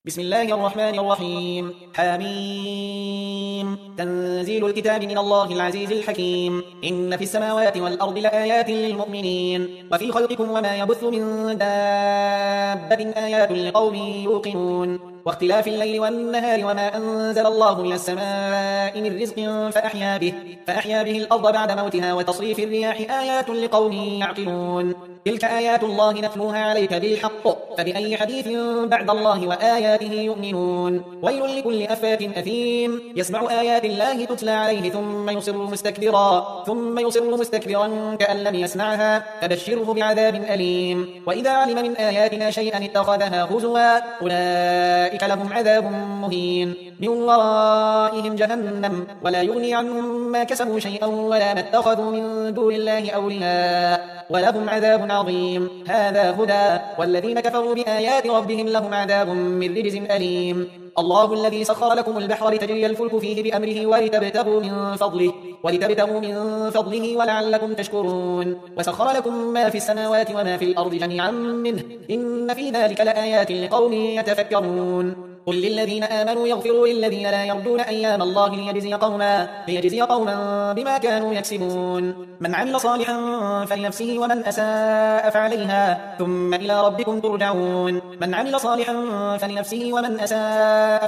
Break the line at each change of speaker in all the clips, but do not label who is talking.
بسم الله الرحمن الرحيم حميم تنزيل الكتاب من الله العزيز الحكيم إن في السماوات والأرض لآيات للمؤمنين وفي خلقكم وما يبث من دابة آيات لقوم يوقنون واختلاف الليل والنهار وما أنزل الله من السماء من رزق فأحيا به الأرض بعد موتها وتصريف الرياح آيات لقوم يعقلون تلك آيات الله نتلوها عليك بالحق فبأي حديث بعد الله وآياته يؤمنون ويل لكل أفاك أثيم يسمع آيات الله تتلى عليه ثم يصر مستكبرا كأن لم يسمعها فبشره بعذاب أليم وإذا علم من آياتنا شيئا اتخذها هزوا أولئك لهم عذاب مهين من ورائهم جهنم ولا يغني عنهم ما كسبوا شيئا ولا ما اتخذوا من دون الله أولياء ولهم عذاب عظيم هذا هدى والذين كفروا بآيات ربهم لهم عذاب من رجز أليم الله الذي سخر لكم البحر لتجري الفلك فيه بأمره ولتبتغوا من فضله ولعلكم تشكرون وسخر لكم ما في السماوات وما في الأرض جميعا منه إن في ذلك لآيات لقوم يتفكرون قل للذين آمنوا يغفروا للذين لا يرجون أيام الله ليجزي قوما بما كانوا يكسبون من عمل صالحا فلنفسه ومن أساء فعليها ثم إلى ربكم ترجعون من عمل صالحا فلنفسه ومن أساء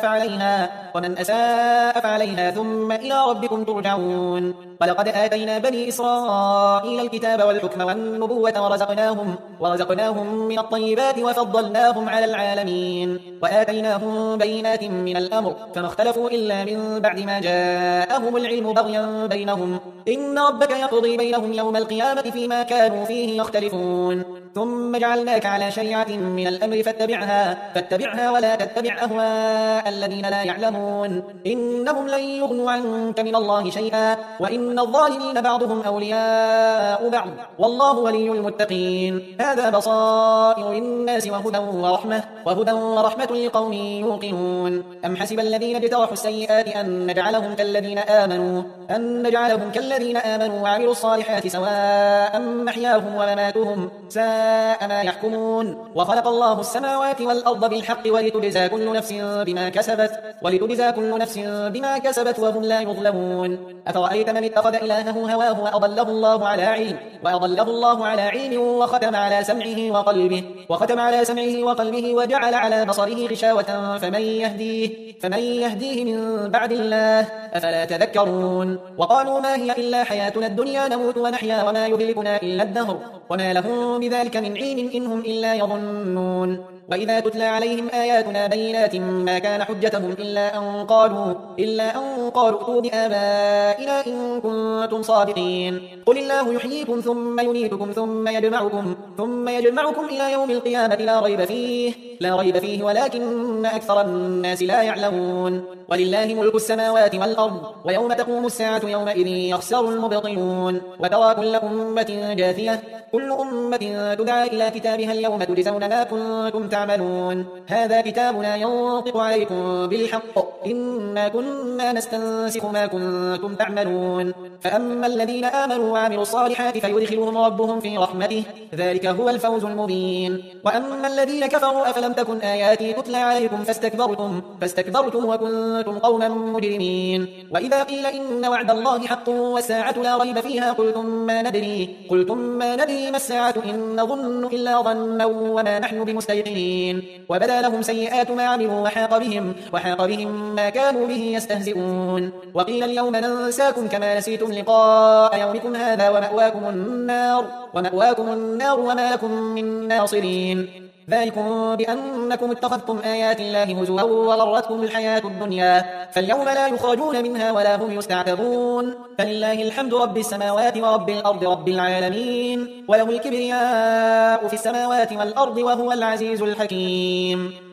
فعليها ثم إلى ربكم ترجعون ولقد آتينا بني إسرائيل الكتاب والحكم والنبوة ورزقناهم من الطيبات وفضلناهم على العالمين وآتيناهم بينات من الأمر فما اختلفوا إلا من بعد ما جاءهم العلم بغيا بينهم إن ربك يقضي بينهم يوم القيامة فيما كانوا فيه يختلفون ثم جعلناك على شريعة من الأمر فاتبعها ولا تتبع أهواء الذين لا يعلمون إنهم لن يغنوا عنك من الله شيئا وإن الظالمين بعضهم أولياء بعض والله ولي المتقين هذا بصائر للناس وهدى ورحمة لقوم يوقنون أم حسب الذين اجترحوا السيئات أن نجعلهم كالذين آمنوا وعملوا الصالحات سواء محياهم ومماتهم ساء ما يحكمون وخلق الله السماوات والأرض بالحق ولتجزى كل نفس بما كسبت وهم لا يظلمون أفرأيت من اتخذ إلهه هواه وأضله الله على علم وختم على سمعه وقلبه وجعل على بصره غشاوة فمن يهديه من بعد الله أفلا تذكرون وقالوا ما هي إلا حياتنا الدنيا نموت ونحيا وما يهلكنا إلا الدهر وما لهم بذلك من علم إنهم إلا يظنون وإذا تتلى عليهم آياتنا بينات ما كان حجتهم إلا أن قالوا ائتوا بآبائنا إن كنتم صادقين قل الله يحييكم ثم يميتكم ثم يجمعكم إلى يوم القيامة لا ريب فيه ولكن أكثر الناس لا يعلمون ولله ملك السماوات والأرض ويوم تقوم الساعة يومئذ يخسر المبطلون وترى كل أمة جاثية كل أمة تدعى إلى كتابها اليوم تجزون ما كنتم تعملون هذا كتابنا ينطق عليكم بالحق إنا كنا نستنسخ ما كنتم تعملون فأما الذين آمنوا وعملوا الصالحات فيدخلهم ربهم في رحمته ذلك هو الفوز المبين وأما الذين كفروا أفلم تكن آياتي تتلى عليكم فاستكبرتم وكنتم قوما مجرمين وإذا قيل إن وعد الله حق والساعة لا ريب فيها قلتم ما ندري ما الساعة إن نظن إلا ظنا وما نحن بمستيقنين وبدا لهم سيئات ما عملوا وحاق بهم ما كانوا به يستهزئون وقيل اليوم ننساكم كما نسيتم لقاء يومكم هذا ومأواكم النار وما لكم من ناصرين ذلكم بأنكم اتخذتم آيات الله هزوا وغرتكم الحياة الدنيا فاليوم لا يخرجون منها ولا هم يستعتبون فلله الحمد رب السماوات ورب الأرض رب العالمين وله الكبرياء في السماوات والأرض وهو العزيز الحكيم